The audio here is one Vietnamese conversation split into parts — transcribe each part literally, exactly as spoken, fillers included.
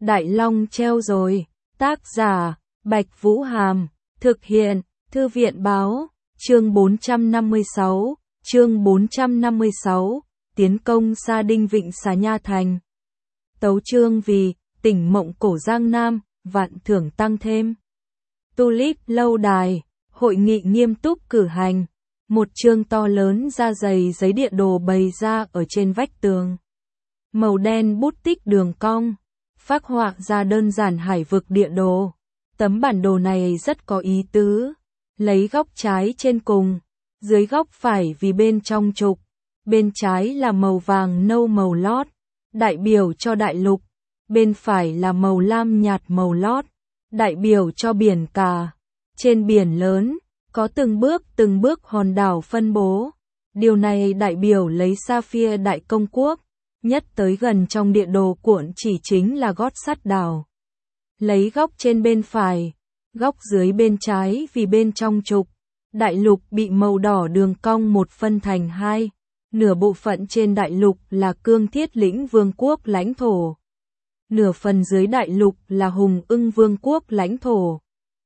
Đại Long treo rồi. Tác giả, Bạch Vũ Hàm. Thực hiện, Thư viện Báo. Chương bốn trăm năm mươi sáu. Chương bốn trăm năm mươi sáu. Tiến công Sa Đinh Vịnh Xà Nha Thành. Tấu chương vì, tỉnh mộng cổ Giang Nam, vạn thưởng tăng thêm. Tulip lâu đài, hội nghị nghiêm túc cử hành. Một chương to lớn da dày giấy địa đồ bày ra ở trên vách tường. Màu đen bút tích đường cong, phác họa ra đơn giản hải vực địa đồ. Tấm bản đồ này rất có ý tứ. Lấy góc trái trên cùng, dưới góc phải vì bên trong trục, bên trái là màu vàng nâu màu lót, đại biểu cho đại lục, bên phải là màu lam nhạt màu lót, đại biểu cho biển cả. Trên biển lớn, có từng bước từng bước hòn đảo phân bố. Điều này đại biểu lấy Sapphire Đại Công Quốc, nhất tới gần trong địa đồ cuộn chỉ chính là gót sắt đảo. Lấy góc trên bên phải, góc dưới bên trái vì bên trong trục, đại lục bị màu đỏ đường cong một phân thành hai. Nửa bộ phận trên đại lục là Cương Thiết Lĩnh Vương quốc lãnh thổ. Nửa phần dưới đại lục là Hùng Ưng Vương quốc lãnh thổ.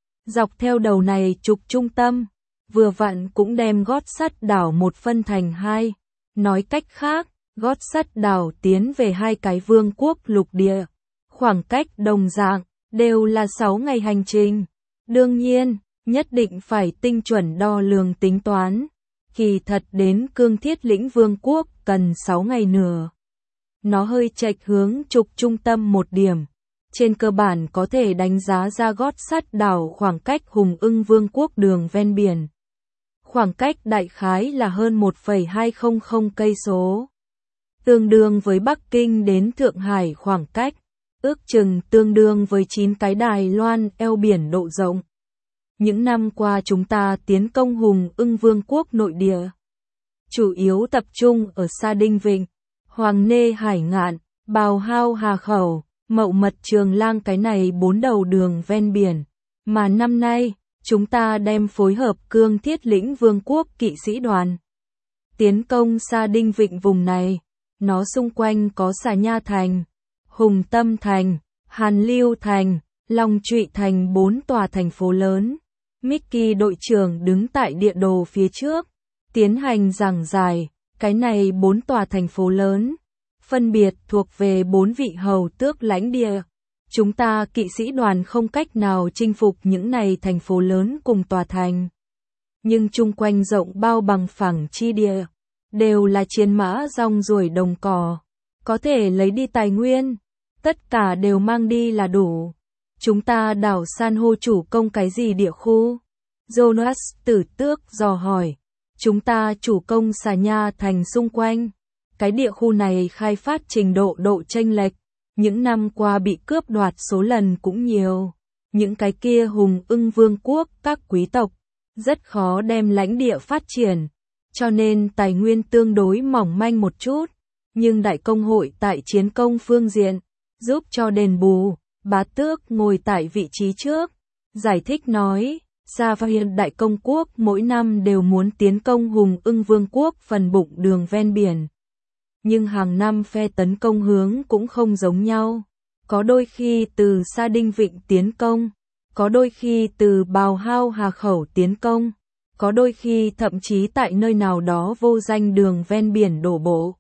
Dọc theo đầu này trục trung tâm, vừa vặn cũng đem gót sắt đảo một phân thành hai. Nói cách khác, gót sắt đảo tiến về hai cái vương quốc lục địa. Khoảng cách đồng dạng, đều là sáu ngày hành trình. Đương nhiên, nhất định phải tinh chuẩn đo lường tính toán. Kỳ thật đến Cương Thiết Lĩnh Vương quốc cần sáu ngày nữa. Nó hơi chệch hướng trục trung tâm một điểm. Trên cơ bản có thể đánh giá ra gót sắt đảo khoảng cách Hùng Ưng Vương quốc đường ven biển. Khoảng cách đại khái là hơn một phẩy hai không không cây số. Tương đương với Bắc Kinh đến Thượng Hải khoảng cách, ước chừng tương đương với chín cái Đài Loan eo biển độ rộng. Những năm qua chúng ta tiến công Hùng Ưng Vương quốc nội địa, chủ yếu tập trung ở Sa Đinh Vịnh, Hoàng Nê Hải Ngạn, Bào Hao Hà Khẩu, Mậu Mật Trường Lang cái này bốn đầu đường ven biển. Mà năm nay, chúng ta đem phối hợp Cương Thiết Lĩnh Vương quốc kỵ sĩ đoàn tiến công Sa Đinh Vịnh vùng này. Nó xung quanh có Xà Nha Thành, Hùng Tâm Thành, Hàn Lưu Thành, Long Trụy Thành bốn tòa thành phố lớn. Mickey đội trưởng đứng tại địa đồ phía trước, tiến hành giảng giải, cái này bốn tòa thành phố lớn, phân biệt thuộc về bốn vị hầu tước lãnh địa. Chúng ta kỵ sĩ đoàn không cách nào chinh phục những này thành phố lớn cùng tòa thành. Nhưng chung quanh rộng bao bằng phẳng chi địa, đều là chiến mã rong ruổi đồng cỏ, có thể lấy đi tài nguyên, tất cả đều mang đi là đủ. Chúng ta đảo san hô chủ công cái gì địa khu? Jonas Tử Tước dò hỏi. Chúng ta chủ công Xà Nha Thành xung quanh. Cái địa khu này khai phát trình độ độ chênh lệch, những năm qua bị cướp đoạt số lần cũng nhiều. Những cái kia Hùng Ưng Vương quốc các quý tộc, rất khó đem lãnh địa phát triển, cho nên tài nguyên tương đối mỏng manh một chút. Nhưng Đại Công hội tại chiến công phương diện, giúp cho đền bù. Bá Tước ngồi tại vị trí trước, giải thích nói, Sapphire Đại Công quốc mỗi năm đều muốn tiến công Hùng Ưng Vương quốc phần bụng đường ven biển. Nhưng hàng năm phe tấn công hướng cũng không giống nhau. Có đôi khi từ Sa Đinh Vịnh tiến công, có đôi khi từ Bào Hao Hà Khẩu tiến công, có đôi khi thậm chí tại nơi nào đó vô danh đường ven biển đổ bộ.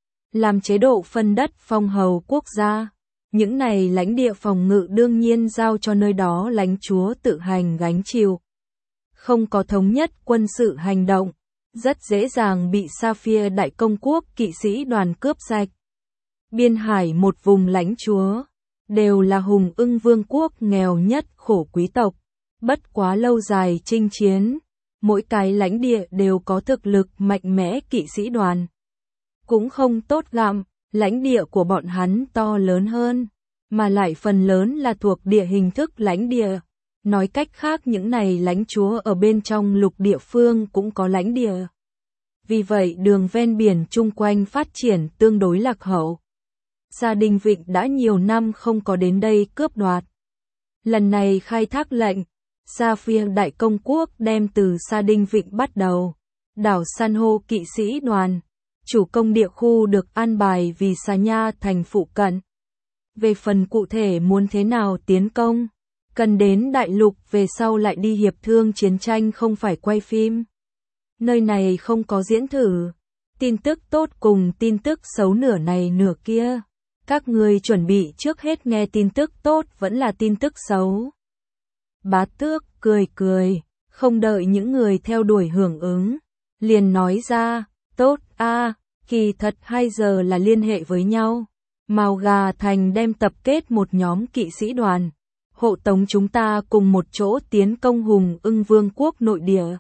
Làm chế độ phân đất phong hầu quốc gia. Những này lãnh địa phòng ngự đương nhiên giao cho nơi đó lãnh chúa tự hành gánh chịu. Không có thống nhất quân sự hành động, rất dễ dàng bị Sapphire Đại Công quốc kỵ sĩ đoàn cướp sạch. Biên hải một vùng lãnh chúa, đều là Hùng Ưng Vương quốc nghèo nhất khổ quý tộc. Bất quá lâu dài chinh chiến, mỗi cái lãnh địa đều có thực lực mạnh mẽ kỵ sĩ đoàn. Cũng không tốt gặm. Lãnh địa của bọn hắn to lớn hơn, mà lại phần lớn là thuộc địa hình thức lãnh địa. Nói cách khác những này lãnh chúa ở bên trong lục địa phương cũng có lãnh địa. Vì vậy đường ven biển chung quanh phát triển tương đối lạc hậu. Sa Đinh Vịnh đã nhiều năm không có đến đây cướp đoạt. Lần này khai thác lệnh, Sapphire Đại Công quốc đem từ Sa Đinh Vịnh bắt đầu. Đảo san hô kỵ sĩ đoàn. Chủ công địa khu được an bài vì Xà Nha Thành phụ cận. Về phần cụ thể muốn thế nào tiến công, cần đến đại lục về sau lại đi hiệp thương chiến tranh không phải quay phim. Nơi này không có diễn thử. Tin tức tốt cùng tin tức xấu nửa này nửa kia. Các người chuẩn bị trước hết nghe tin tức tốt vẫn là tin tức xấu. Bá Tước cười cười, không đợi những người theo đuổi hưởng ứng, liền nói ra, tốt a, à, kỳ thật hai giờ là liên hệ với nhau. Mao Gà Thành đem tập kết một nhóm kỵ sĩ đoàn, hộ tống chúng ta cùng một chỗ tiến công Hùng Ưng Vương quốc nội địa.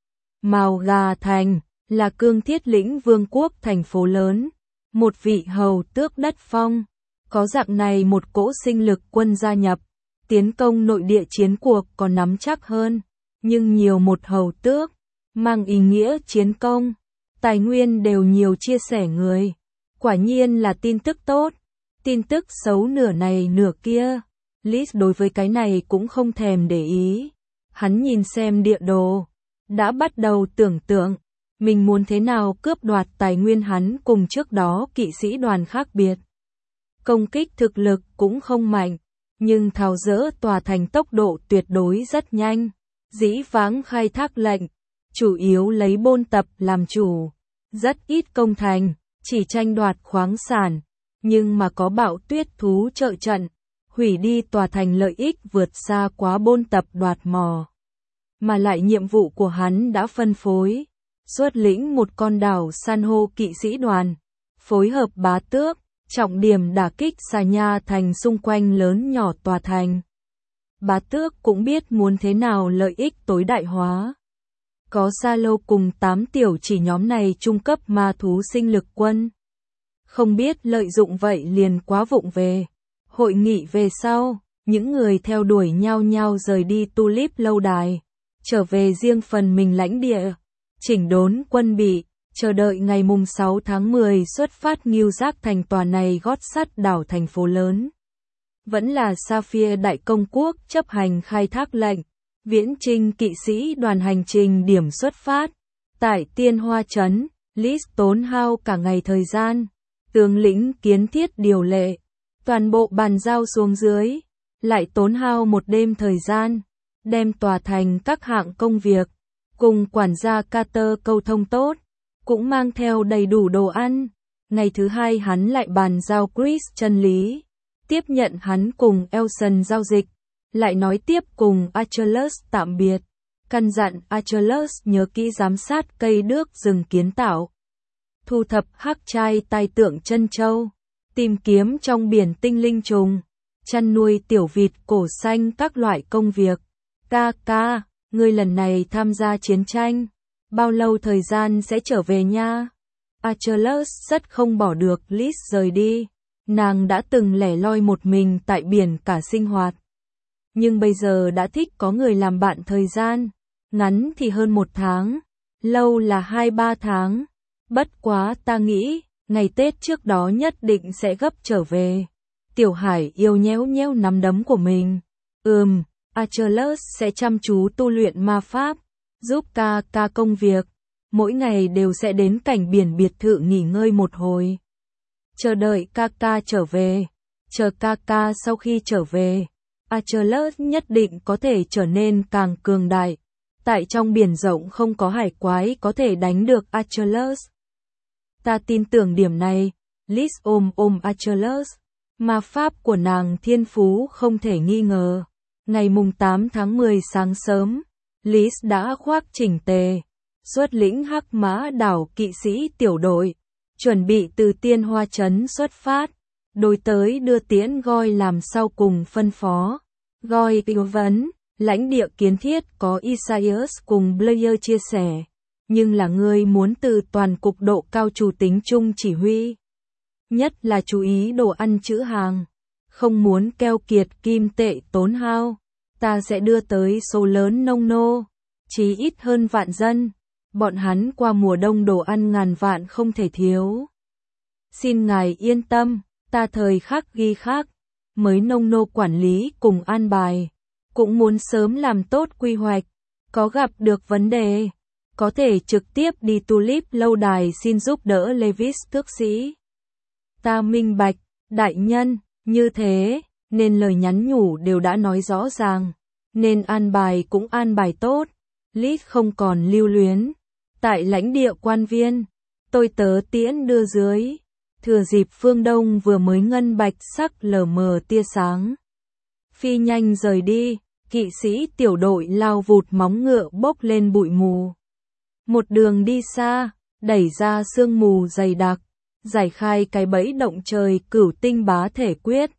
Mao Gà Thành là Cương Thiết Lĩnh Vương quốc thành phố lớn, một vị hầu tước đất phong, có dạng này một cỗ sinh lực quân gia nhập, tiến công nội địa chiến cuộc còn nắm chắc hơn, nhưng nhiều một hầu tước, mang ý nghĩa chiến công, tài nguyên đều nhiều chia sẻ người, quả nhiên là tin tức tốt, tin tức xấu nửa này nửa kia, Liz đối với cái này cũng không thèm để ý, hắn nhìn xem địa đồ, đã bắt đầu tưởng tượng, mình muốn thế nào cướp đoạt tài nguyên hắn cùng trước đó kỵ sĩ đoàn khác biệt. Công kích thực lực cũng không mạnh, nhưng tháo dỡ tòa thành tốc độ tuyệt đối rất nhanh, dĩ vãng khai thác lệnh, chủ yếu lấy bôn tập làm chủ, rất ít công thành, chỉ tranh đoạt khoáng sản, nhưng mà có bạo tuyết thú trợ trận, hủy đi tòa thành lợi ích vượt xa quá bôn tập đoạt mò. Mà lại nhiệm vụ của hắn đã phân phối, xuất lĩnh một con đảo san hô kỵ sĩ đoàn, phối hợp Bá Tước, trọng điểm đả kích xà nha thành xung quanh lớn nhỏ tòa thành. Bá Tước cũng biết muốn thế nào lợi ích tối đại hóa. Có Sa Lô cùng tám tiểu chỉ nhóm này trung cấp ma thú sinh lực quân. Không biết lợi dụng vậy liền quá vụng về. Hội nghị về sau, những người theo đuổi nhau nhau rời đi Tulip lâu đài, trở về riêng phần mình lãnh địa, chỉnh đốn quân bị, chờ đợi ngày mùng sáu tháng mười xuất phát Ngưu Giác thành tòa này gót sắt đảo thành phố lớn. Vẫn là Sapphire Đại Công Quốc chấp hành khai thác lệnh, viễn trinh kỵ sĩ đoàn hành trình điểm xuất phát. Tại Tiên Hoa Trấn, Liz tốn hao cả ngày thời gian, tướng lĩnh kiến thiết điều lệ, toàn bộ bàn giao xuống dưới, lại tốn hao một đêm thời gian, đem tòa thành các hạng công việc, cùng quản gia Carter câu thông tốt, cũng mang theo đầy đủ đồ ăn. Ngày thứ hai hắn lại bàn giao Chris chân lý, tiếp nhận hắn cùng Elson giao dịch, lại nói tiếp cùng Achilles tạm biệt, căn dặn Achilles nhớ kỹ giám sát cây đước rừng kiến tạo, thu thập hắc trai tai tượng chân châu, tìm kiếm trong biển tinh linh trùng, chăn nuôi tiểu vịt cổ xanh các loại công việc. Ca ca, ngươi lần này tham gia chiến tranh, bao lâu thời gian sẽ trở về nha? Achilles rất không bỏ được Liz rời đi, nàng đã từng lẻ loi một mình tại biển cả sinh hoạt. Nhưng bây giờ đã thích có người làm bạn thời gian, ngắn thì hơn một tháng, lâu là hai ba tháng. Bất quá ta nghĩ, ngày Tết trước đó nhất định sẽ gấp trở về. Tiểu Hải yêu nhéo nhéo nắm đấm của mình. Ừm, Achilles sẽ chăm chú tu luyện ma pháp, giúp ca ca công việc. Mỗi ngày đều sẽ đến cảnh biển biệt thự nghỉ ngơi một hồi. Chờ đợi ca ca trở về. Chờ ca ca sau khi trở về, Achilles nhất định có thể trở nên càng cường đại. Tại trong biển rộng không có hải quái có thể đánh được Achilles. Ta tin tưởng điểm này. Liz ôm ôm Achilles. Ma pháp của nàng thiên phú không thể nghi ngờ. Ngày mùng tám tháng mười sáng sớm, Liz đã khoác chỉnh tề, xuất lĩnh hắc mã đảo kỵ sĩ tiểu đội, chuẩn bị từ Tiên Hoa Trấn xuất phát, đối tới đưa tiễn Goi làm sau cùng phân phó. Goi yêu vấn, lãnh địa kiến thiết có Isaias cùng Blair chia sẻ, nhưng là ngươi muốn từ toàn cục độ cao chủ tính chung chỉ huy. Nhất là chú ý đồ ăn trữ hàng, không muốn keo kiệt kim tệ tốn hao, ta sẽ đưa tới số lớn nông nô, chí ít hơn vạn dân, bọn hắn qua mùa đông đồ ăn ngàn vạn không thể thiếu. Xin ngài yên tâm, ta thời khắc ghi khắc, mới nông nô quản lý cùng an bài, cũng muốn sớm làm tốt quy hoạch, có gặp được vấn đề, có thể trực tiếp đi Tulip lâu đài xin giúp đỡ Levis tước sĩ. Ta minh bạch, đại nhân, Như thế, nên lời nhắn nhủ đều đã nói rõ ràng, nên an bài cũng an bài tốt, Lít không còn lưu luyến. Tại lãnh địa quan viên, tôi tớ tiễn đưa dưới, thừa dịp phương đông vừa mới ngân bạch sắc lờ mờ tia sáng. Phi nhanh rời đi, kỵ sĩ tiểu đội lao vụt móng ngựa bốc lên bụi mù. Một đường đi xa, đẩy ra sương mù dày đặc, giải khai cái bẫy động trời cửu tinh bá thể quyết.